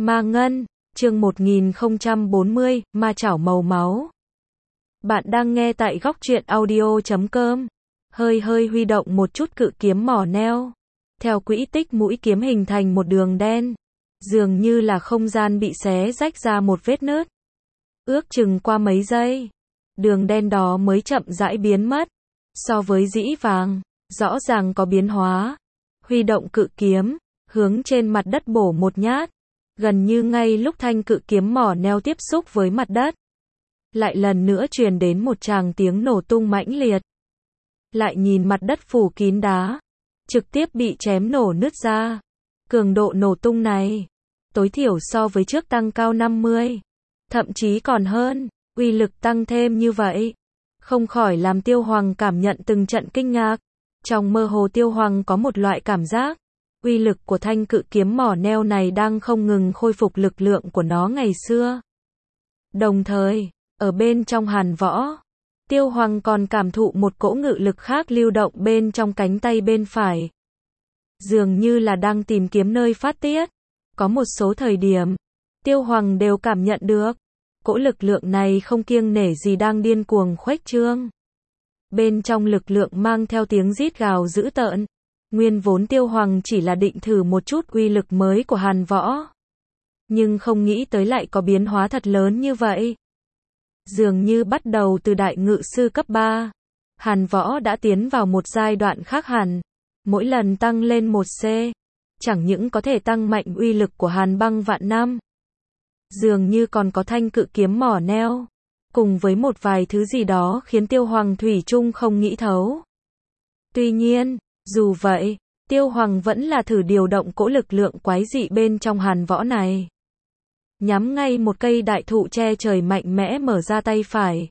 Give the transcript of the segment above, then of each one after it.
Ma Ngân, chương 1040, Ma Chảo Màu Máu. Bạn đang nghe tại góc truyện audio.com. Hơi huy động một chút cự kiếm mỏ neo. Theo quỹ tích mũi kiếm hình thành một đường đen. Dường như là không gian bị xé rách ra một vết nứt. Ước chừng qua mấy giây, đường đen đó mới chậm rãi biến mất. So với dĩ vãng, rõ ràng có biến hóa. Huy động cự kiếm, hướng trên mặt đất bổ một nhát. Gần như ngay lúc thanh cự kiếm mỏ neo tiếp xúc với mặt đất, lại lần nữa truyền đến một tràng tiếng nổ tung mãnh liệt. Lại nhìn mặt đất phủ kín đá, trực tiếp bị chém nổ nứt ra. Cường độ nổ tung này, tối thiểu so với trước tăng cao 50, thậm chí còn hơn. Uy lực tăng thêm như vậy, không khỏi làm Tiêu Hoàng cảm nhận từng trận kinh ngạc. Trong mơ hồ Tiêu Hoàng có một loại cảm giác, uy lực của thanh cự kiếm mỏ neo này đang không ngừng khôi phục lực lượng của nó ngày xưa. Đồng thời, ở bên trong hàn võ, Tiêu Hoàng còn cảm thụ một cỗ ngự lực khác lưu động bên trong cánh tay bên phải. Dường như là đang tìm kiếm nơi phát tiết. Có một số thời điểm, Tiêu Hoàng đều cảm nhận được, cỗ lực lượng này không kiêng nể gì đang điên cuồng khuếch trương. Bên trong lực lượng mang theo tiếng rít gào dữ tợn. Nguyên vốn Tiêu Hoàng chỉ là định thử một chút uy lực mới của hàn võ, nhưng không nghĩ tới lại có biến hóa thật lớn như vậy. Dường như bắt đầu từ đại ngự sư cấp 3, hàn võ đã tiến vào một giai đoạn khác hẳn. Mỗi lần tăng lên 1C, chẳng những có thể tăng mạnh uy lực của hàn băng vạn năm, dường như còn có thanh cự kiếm mỏ neo, cùng với một vài thứ gì đó khiến Tiêu Hoàng thủy chung không nghĩ thấu. Tuy nhiên, dù vậy, Tiêu Hoàng vẫn là thử điều động cỗ lực lượng quái dị bên trong hàn võ này. Nhắm ngay một cây đại thụ che trời mạnh mẽ mở ra tay phải.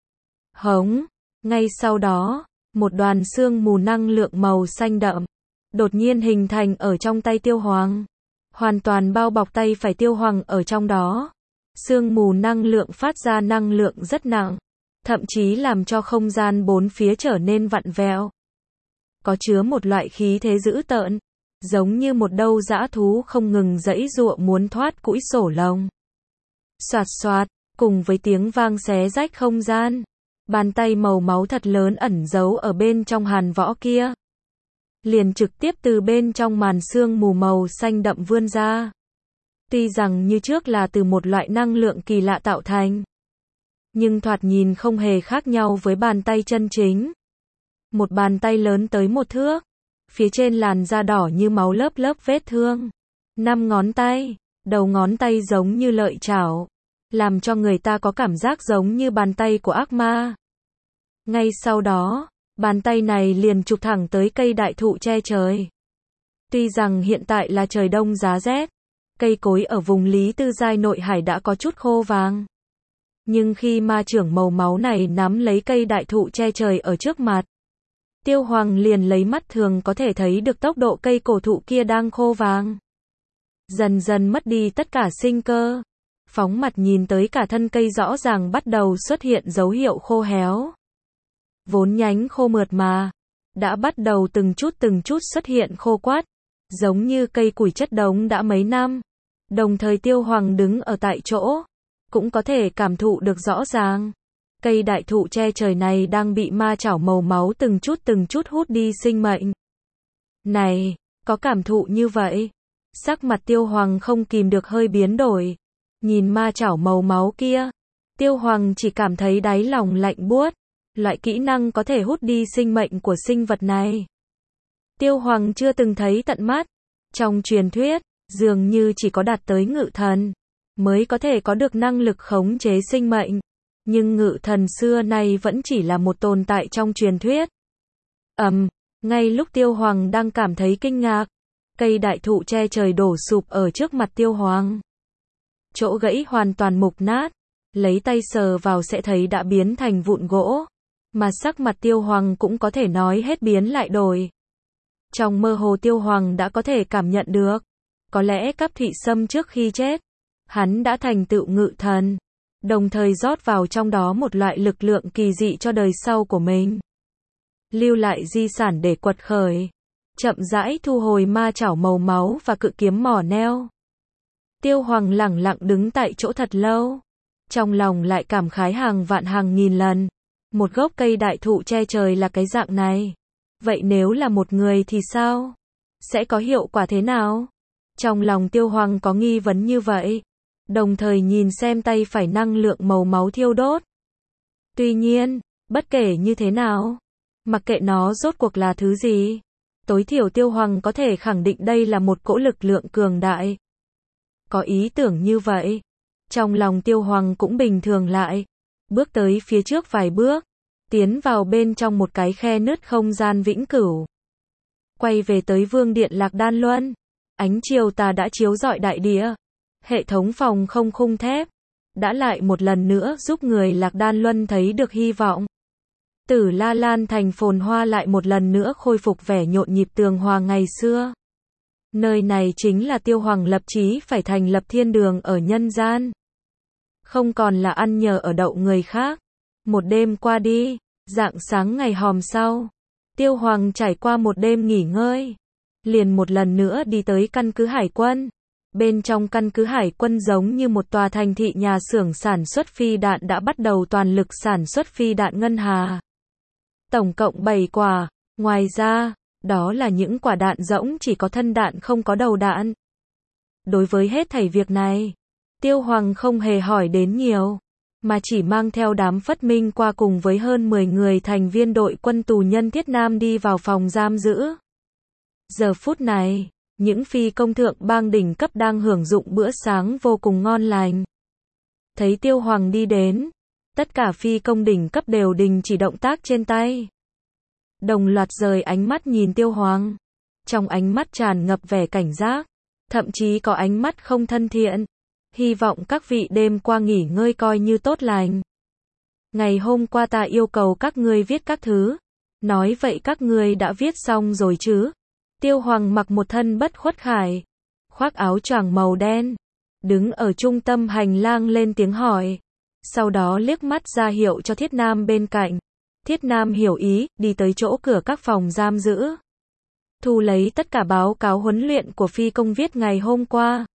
Hống, ngay sau đó, một đoàn sương mù năng lượng màu xanh đậm đột nhiên hình thành ở trong tay Tiêu Hoàng, hoàn toàn bao bọc tay phải Tiêu Hoàng ở trong đó. Sương mù năng lượng phát ra năng lượng rất nặng, thậm chí làm cho không gian bốn phía trở nên vặn vẹo. Có chứa một loại khí thế dữ tợn, giống như một đầu dã thú không ngừng giãy giụa muốn thoát cũi sổ lồng. Soạt soạt, cùng với tiếng vang xé rách không gian, bàn tay màu máu thật lớn ẩn giấu ở bên trong hàn võ kia, liền trực tiếp từ bên trong màn sương mù màu xanh đậm vươn ra. Tuy rằng như trước là từ một loại năng lượng kỳ lạ tạo thành, nhưng thoạt nhìn không hề khác nhau với bàn tay chân chính. Một bàn tay lớn tới 1 thước, phía trên làn da đỏ như máu lớp vết thương. 5 ngón tay, đầu ngón tay giống như lợi chảo, làm cho người ta có cảm giác giống như bàn tay của ác ma. Ngay sau đó, bàn tay này liền chụp thẳng tới cây đại thụ che trời. Tuy rằng hiện tại là trời đông giá rét, cây cối ở vùng Lý Tư Giai nội hải đã có chút khô vàng. Nhưng khi ma chưởng màu máu này nắm lấy cây đại thụ che trời ở trước mặt, Tiêu Hoàng liền lấy mắt thường có thể thấy được tốc độ cây cổ thụ kia đang khô vàng, dần dần mất đi tất cả sinh cơ. Phóng mặt nhìn tới cả thân cây rõ ràng bắt đầu xuất hiện dấu hiệu khô héo. Vốn nhánh khô mượt mà, đã bắt đầu từng chút xuất hiện khô quắt, giống như cây củi chất đống đã mấy năm. Đồng thời Tiêu Hoàng đứng ở tại chỗ, cũng có thể cảm thụ được rõ ràng. Cây đại thụ che trời này đang bị ma chảo màu máu từng chút hút đi sinh mệnh. Này, có cảm thụ như vậy? Sắc mặt Tiêu Hoàng không kìm được hơi biến đổi. Nhìn ma chảo màu máu kia, Tiêu Hoàng chỉ cảm thấy đáy lòng lạnh buốt. Loại kỹ năng có thể hút đi sinh mệnh của sinh vật này, Tiêu Hoàng chưa từng thấy tận mắt. Trong truyền thuyết, dường như chỉ có đạt tới ngự thần mới có thể có được năng lực khống chế sinh mệnh. Nhưng ngự thần xưa nay vẫn chỉ là một tồn tại trong truyền thuyết. Ngay lúc Tiêu Hoàng đang cảm thấy kinh ngạc, cây đại thụ che trời đổ sụp ở trước mặt Tiêu Hoàng. Chỗ gãy hoàn toàn mục nát, lấy tay sờ vào sẽ thấy đã biến thành vụn gỗ, mà sắc mặt Tiêu Hoàng cũng có thể nói hết biến lại đổi. Trong mơ hồ Tiêu Hoàng đã có thể cảm nhận được, có lẽ Cáp Thụy Sâm trước khi chết, hắn đã thành tựu ngự thần, đồng thời rót vào trong đó một loại lực lượng kỳ dị cho đời sau của mình, lưu lại di sản để quật khởi. Chậm rãi thu hồi ma chảo màu máu và cự kiếm mỏ neo, Tiêu Hoàng lẳng lặng đứng tại chỗ thật lâu. Trong lòng lại cảm khái hàng vạn hàng nghìn lần. Một gốc cây đại thụ che trời là cái dạng này. Vậy nếu là một người thì sao? Sẽ có hiệu quả thế nào? Trong lòng Tiêu Hoàng có nghi vấn như vậy. Đồng thời nhìn xem tay phải năng lượng màu máu thiêu đốt. Tuy nhiên, bất kể như thế nào, mặc kệ nó rốt cuộc là thứ gì, tối thiểu Tiêu Hoàng có thể khẳng định đây là một cỗ lực lượng cường đại. Có ý tưởng như vậy, trong lòng Tiêu Hoàng cũng bình thường lại, bước tới phía trước vài bước, tiến vào bên trong một cái khe nứt không gian vĩnh cửu. Quay về tới Vương điện Lạc Đan Luân, ánh chiều tà đã chiếu rọi đại địa, hệ thống phòng không khung thép đã lại một lần nữa giúp người Lạc Đan Luân thấy được hy vọng. Tử La Lan thành phồn hoa lại một lần nữa khôi phục vẻ nhộn nhịp tường hòa ngày xưa. Nơi này chính là Tiêu Hoàng lập chí phải thành lập thiên đường ở nhân gian. Không còn là ăn nhờ ở đậu người khác. Một đêm qua đi, rạng sáng ngày hôm sau, Tiêu Hoàng trải qua một đêm nghỉ ngơi, liền một lần nữa đi tới căn cứ hải quân. Bên trong căn cứ hải quân giống như một tòa thành thị nhà xưởng sản xuất phi đạn đã bắt đầu toàn lực sản xuất phi đạn ngân hà. Tổng cộng 7 quả, ngoài ra, đó là những quả đạn rỗng chỉ có thân đạn không có đầu đạn. Đối với hết thảy việc này, Tiêu Hoàng không hề hỏi đến nhiều, mà chỉ mang theo đám Phất Minh qua cùng với hơn 10 người thành viên đội quân tù nhân Thiết Nam đi vào phòng giam giữ. Giờ phút này, những phi công thượng bang đỉnh cấp đang hưởng dụng bữa sáng vô cùng ngon lành. Thấy Tiêu Hoàng đi đến, tất cả phi công đỉnh cấp đều đình chỉ động tác trên tay. Đồng loạt rời ánh mắt nhìn Tiêu Hoàng. Trong ánh mắt tràn ngập vẻ cảnh giác, thậm chí có ánh mắt không thân thiện. Hy vọng các vị đêm qua nghỉ ngơi coi như tốt lành. Ngày hôm qua ta yêu cầu các ngươi viết các thứ. Nói vậy các ngươi đã viết xong rồi chứ? Tiêu Hoàng mặc một thân bất khuất khải, khoác áo choàng màu đen, đứng ở trung tâm hành lang lên tiếng hỏi. Sau đó liếc mắt ra hiệu cho Thiết Nam bên cạnh. Thiết Nam hiểu ý, đi tới chỗ cửa các phòng giam giữ. Thu lấy tất cả báo cáo huấn luyện của phi công viết ngày hôm qua.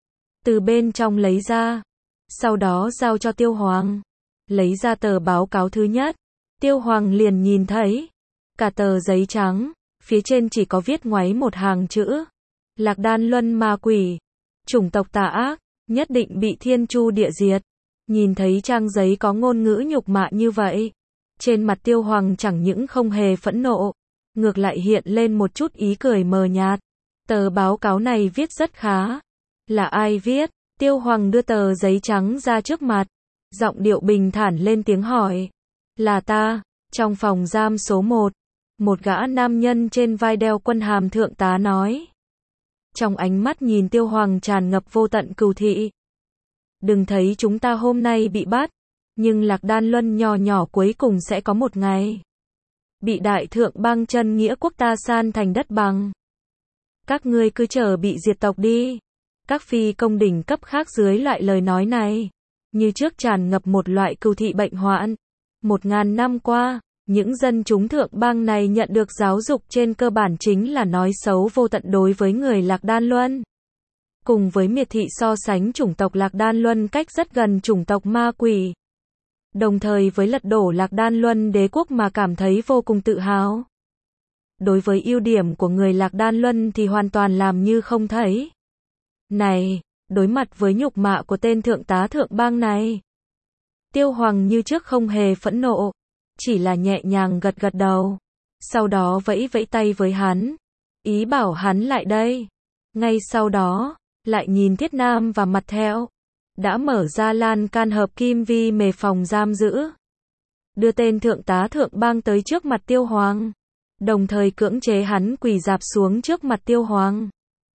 Từ bên trong lấy ra. Sau đó giao cho Tiêu Hoàng. Lấy ra tờ báo cáo thứ nhất. Tiêu Hoàng liền nhìn thấy. Cả tờ giấy trắng. Phía trên chỉ có viết ngoáy một hàng chữ. Lạc Đan Luân ma quỷ. Chủng tộc tà ác. Nhất định bị thiên chu địa diệt. Nhìn thấy trang giấy có ngôn ngữ nhục mạ như vậy. Trên mặt Tiêu Hoàng chẳng những không hề phẫn nộ. Ngược lại hiện lên một chút ý cười mờ nhạt. Tờ báo cáo này viết rất khá. Là ai viết? Tiêu Hoàng đưa tờ giấy trắng ra trước mặt. Giọng điệu bình thản lên tiếng hỏi. Là ta. Trong phòng giam số 1. Một gã nam nhân trên vai đeo quân hàm thượng tá nói. Trong ánh mắt nhìn Tiêu Hoàng tràn ngập vô tận cừu thị. Đừng thấy chúng ta hôm nay bị bắt. Nhưng Lạc Đan Luân nhỏ nhỏ cuối cùng sẽ có một ngày. Bị đại thượng bang chân nghĩa quốc ta san thành đất bằng. Các ngươi cứ chờ bị diệt tộc đi. Các phi công đỉnh cấp khác dưới loại lời nói này. Như trước tràn ngập một loại cừu thị bệnh hoạn. 1000 năm qua. Những dân chúng thượng bang này nhận được giáo dục trên cơ bản chính là nói xấu vô tận đối với người Lạc Đan Luân. Cùng với miệt thị so sánh chủng tộc Lạc Đan Luân cách rất gần chủng tộc ma quỷ. Đồng thời với lật đổ Lạc Đan Luân đế quốc mà cảm thấy vô cùng tự hào. Đối với ưu điểm của người Lạc Đan Luân thì hoàn toàn làm như không thấy. Này, đối mặt với nhục mạ của tên thượng tá thượng bang này. Tiêu Hoàng như trước không hề phẫn nộ. Chỉ là nhẹ nhàng gật gật đầu. Sau đó vẫy vẫy tay với hắn. Ý bảo hắn lại đây. Ngay sau đó, lại nhìn Thiết Nam và mặt theo. Đã mở ra lan can hợp kim vi mề phòng giam giữ. Đưa tên thượng tá thượng bang tới trước mặt Tiêu Hoàng. Đồng thời cưỡng chế hắn quỳ rạp xuống trước mặt Tiêu Hoàng.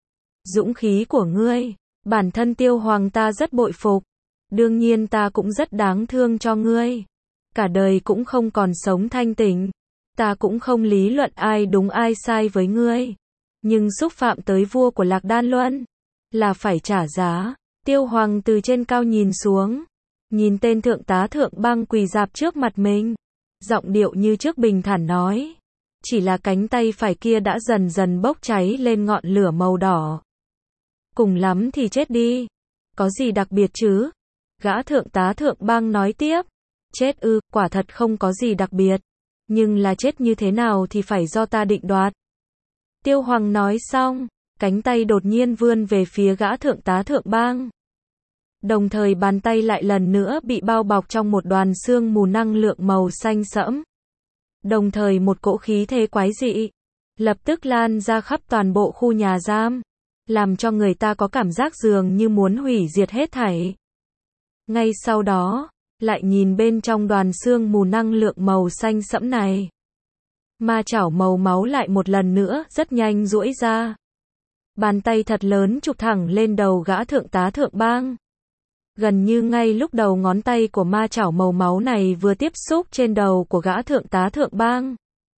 Dũng khí của ngươi, bản thân Tiêu Hoàng ta rất bội phục. Đương nhiên ta cũng rất đáng thương cho ngươi. Cả đời cũng không còn sống thanh tịnh. Ta cũng không lý luận ai đúng ai sai với ngươi. Nhưng xúc phạm tới vua của Lạc Đan Luân là phải trả giá. Tiêu Hoàng từ trên cao nhìn xuống. Nhìn tên thượng tá thượng bang quỳ rạp trước mặt mình. Giọng điệu như trước bình thản nói. Chỉ là cánh tay phải kia đã dần dần bốc cháy lên ngọn lửa màu đỏ. Cùng lắm thì chết đi. Có gì đặc biệt chứ? Gã thượng tá thượng bang nói tiếp. Chết ư, quả thật không có gì đặc biệt. Nhưng là chết như thế nào thì phải do ta định đoạt. Tiêu Hoàng nói xong, cánh tay đột nhiên vươn về phía gã thượng tá thượng bang. Đồng thời bàn tay lại lần nữa bị bao bọc trong một đoàn sương mù năng lượng màu xanh sẫm. Đồng thời một cỗ khí thế quái dị lập tức lan ra khắp toàn bộ khu nhà giam, làm cho người ta có cảm giác dường như muốn hủy diệt hết thảy. Ngay sau đó, lại nhìn bên trong đoàn sương mù năng lượng màu xanh sẫm này. Ma chảo màu máu lại một lần nữa rất nhanh duỗi ra. Bàn tay thật lớn chụp thẳng lên đầu gã thượng tá thượng bang. Gần như ngay lúc đầu ngón tay của ma chảo màu máu này vừa tiếp xúc trên đầu của gã thượng tá thượng bang.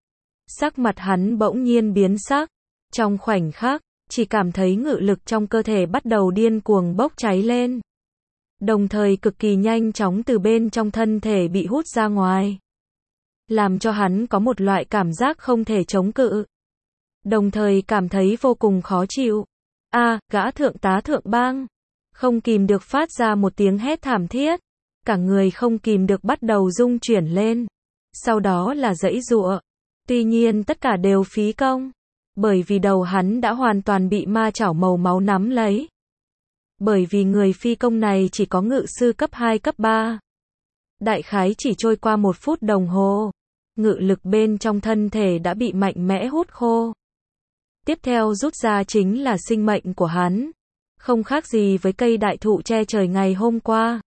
Sắc mặt hắn bỗng nhiên biến sắc. Trong khoảnh khắc, chỉ cảm thấy ngự lực trong cơ thể bắt đầu điên cuồng bốc cháy lên. Đồng thời cực kỳ nhanh chóng từ bên trong thân thể bị hút ra ngoài. Làm cho hắn có một loại cảm giác không thể chống cự. Đồng thời cảm thấy vô cùng khó chịu. Gã thượng tá thượng bang không kìm được phát ra một tiếng hét thảm thiết. Cả người không kìm được bắt đầu rung chuyển lên. Sau đó là giãy giụa. Tuy nhiên tất cả đều phí công. Bởi vì đầu hắn đã hoàn toàn bị ma chảo màu máu nắm lấy. Bởi vì người phi công này chỉ có ngự sư cấp 2 cấp 3. Đại khái chỉ trôi qua 1 phút đồng hồ. Ngự lực bên trong thân thể đã bị mạnh mẽ hút khô. Tiếp theo rút ra chính là sinh mệnh của hắn. Không khác gì với cây đại thụ che trời ngày hôm qua.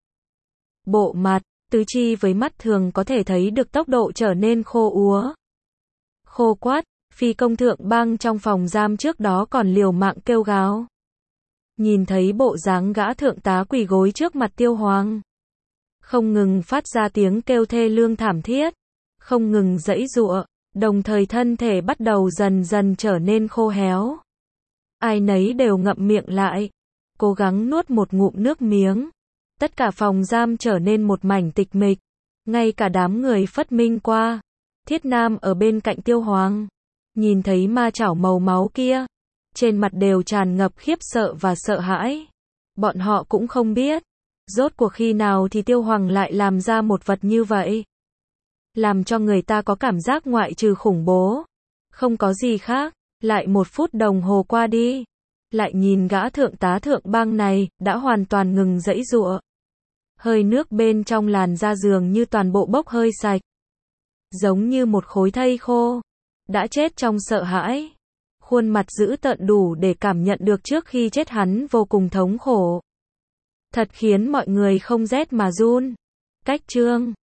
Bộ mặt, tứ chi với mắt thường có thể thấy được tốc độ trở nên khô úa. Khô quắt, phi công thượng bang trong phòng giam trước đó còn liều mạng kêu gào. Nhìn thấy bộ dáng gã thượng tá quỳ gối trước mặt Tiêu Hoàng. Không ngừng phát ra tiếng kêu thê lương thảm thiết. Không ngừng giãy giụa, đồng thời thân thể bắt đầu dần dần trở nên khô héo. Ai nấy đều ngậm miệng lại, cố gắng nuốt một ngụm nước miếng. Tất cả phòng giam trở nên một mảnh tịch mịch. Ngay cả đám người Phất Minh qua. Thiết Nam ở bên cạnh Tiêu Hoàng. Nhìn thấy ma chảo màu máu kia. Trên mặt đều tràn ngập khiếp sợ và sợ hãi. Bọn họ cũng không biết. Rốt cuộc khi nào thì Tiêu Hoàng lại làm ra một vật như vậy. Làm cho người ta có cảm giác ngoại trừ khủng bố. Không có gì khác. Lại 1 phút đồng hồ qua đi. Lại nhìn gã thượng tá thượng bang này, đã hoàn toàn ngừng giãy giụa. Hơi nước bên trong làn da dường như toàn bộ bốc hơi sạch. Giống như một khối thây khô. Đã chết trong sợ hãi. Khuôn mặt dữ tợn đủ để cảm nhận được trước khi chết hắn vô cùng thống khổ. Thật khiến mọi người không rét mà run. Cách chương